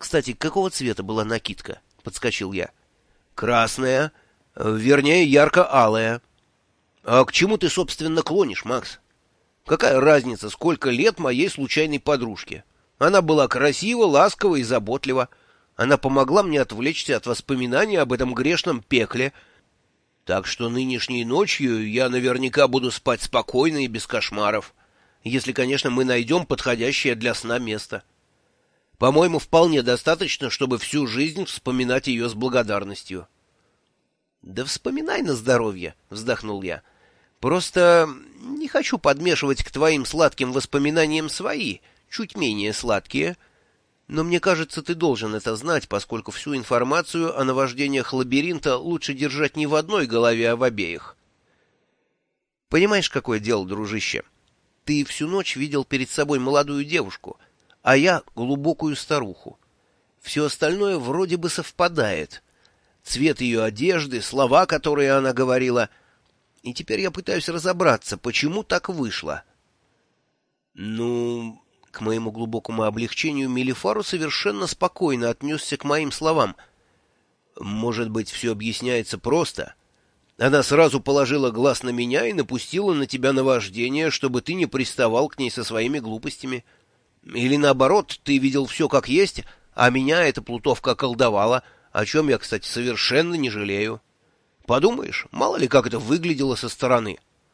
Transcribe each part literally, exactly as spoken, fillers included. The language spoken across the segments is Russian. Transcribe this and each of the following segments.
Кстати, какого цвета была накидка? — подскочил я. — Красная, вернее, ярко-алая. — А к чему ты, собственно, клонишь, Макс? Какая разница, сколько лет моей случайной подружке? Она была красива, ласкова и заботлива. Она помогла мне отвлечься от воспоминаний об этом грешном пекле. Так что нынешней ночью я наверняка буду спать спокойно и без кошмаров, если, конечно, мы найдем подходящее для сна место. По-моему, вполне достаточно, чтобы всю жизнь вспоминать ее с благодарностью. — Да вспоминай на здоровье, — вздохнул я. — Просто не хочу подмешивать к твоим сладким воспоминаниям свои, чуть менее сладкие. Но мне кажется, ты должен это знать, поскольку всю информацию о наваждениях лабиринта лучше держать не в одной голове, а в обеих. Понимаешь, какое дело, дружище? Ты всю ночь видел перед собой молодую девушку, а я глубокую старуху. Все остальное вроде бы совпадает. Цвет ее одежды, слова, которые она говорила. И теперь я пытаюсь разобраться, почему так вышло. Ну... К моему глубокому облегчению Мелифару совершенно спокойно отнесся к моим словам. Может быть, все объясняется просто? Она сразу положила глаз на меня и напустила на тебя наваждение, чтобы ты не приставал к ней со своими глупостями. Или наоборот, ты видел все как есть, а меня эта плутовка околдовала, о чем я, кстати, совершенно не жалею. Подумаешь, мало ли как это выглядело со стороны.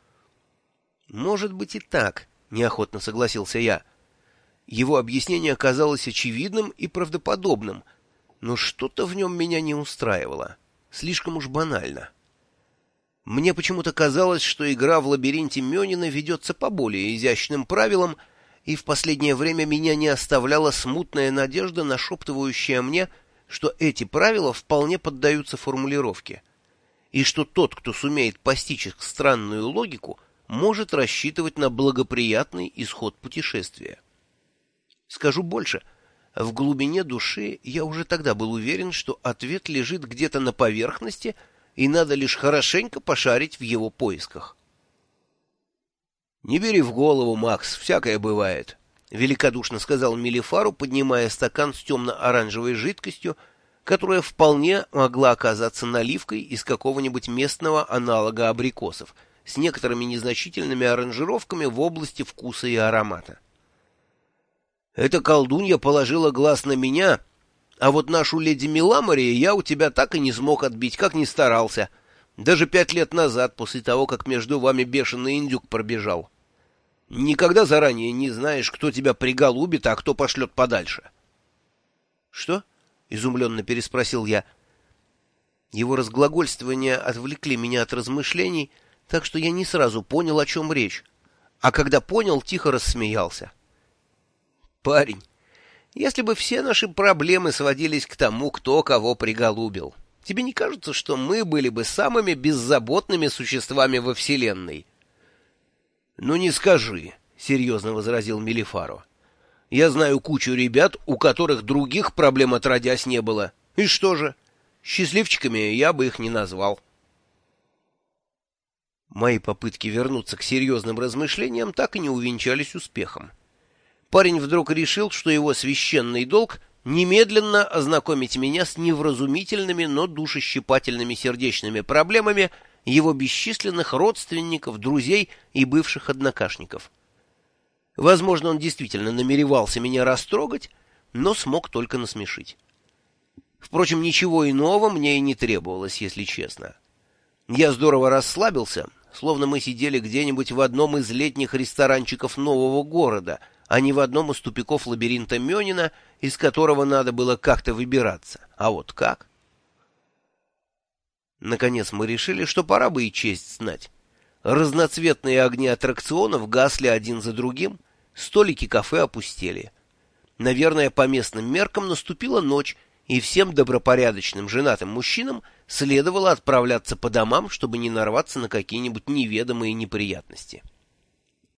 Может быть и так, неохотно согласился я. Его объяснение оказалось очевидным и правдоподобным, но что-то в нем меня не устраивало. Слишком уж банально. Мне почему-то казалось, что игра в лабиринте Мёнина ведется по более изящным правилам, и в последнее время меня не оставляла смутная надежда, нашептывающая мне, что эти правила вполне поддаются формулировке, и что тот, кто сумеет постичь их странную логику, может рассчитывать на благоприятный исход путешествия. Скажу больше, в глубине души я уже тогда был уверен, что ответ лежит где-то на поверхности, и надо лишь хорошенько пошарить в его поисках. — Не бери в голову, Макс, всякое бывает, — великодушно сказал Мелифару, поднимая стакан с темно-оранжевой жидкостью, которая вполне могла оказаться наливкой из какого-нибудь местного аналога абрикосов с некоторыми незначительными аранжировками в области вкуса и аромата. Эта колдунья положила глаз на меня, а вот нашу леди Миламари я у тебя так и не смог отбить, как ни старался. Даже пять лет назад, после того, как между вами бешеный индюк пробежал. Никогда заранее не знаешь, кто тебя приголубит, а кто пошлет подальше. — Что? — изумленно переспросил я. Его разглагольствования отвлекли меня от размышлений, так что я не сразу понял, о чем речь. А когда понял, тихо рассмеялся. Парень, если бы все наши проблемы сводились к тому, кто кого приголубил, тебе не кажется, что мы были бы самыми беззаботными существами во Вселенной? — Ну не скажи, — серьезно возразил Мелифаро. — Я знаю кучу ребят, у которых других проблем отродясь не было. И что же? Счастливчиками я бы их не назвал. Мои попытки вернуться к серьезным размышлениям так и не увенчались успехом. Парень вдруг решил, что его священный долг — немедленно ознакомить меня с невразумительными, но душещипательными сердечными проблемами его бесчисленных родственников, друзей и бывших однокашников. Возможно, он действительно намеревался меня растрогать, но смог только насмешить. Впрочем, ничего иного мне и не требовалось, если честно. Я здорово расслабился, словно мы сидели где-нибудь в одном из летних ресторанчиков нового города, а не в одном из тупиков лабиринта Мёнина, из которого надо было как-то выбираться. А вот как? Наконец мы решили, что пора бы и честь знать. Разноцветные огни аттракционов гасли один за другим, столики кафе опустели. Наверное, по местным меркам наступила ночь, и всем добропорядочным женатым мужчинам следовало отправляться по домам, чтобы не нарваться на какие-нибудь неведомые неприятности.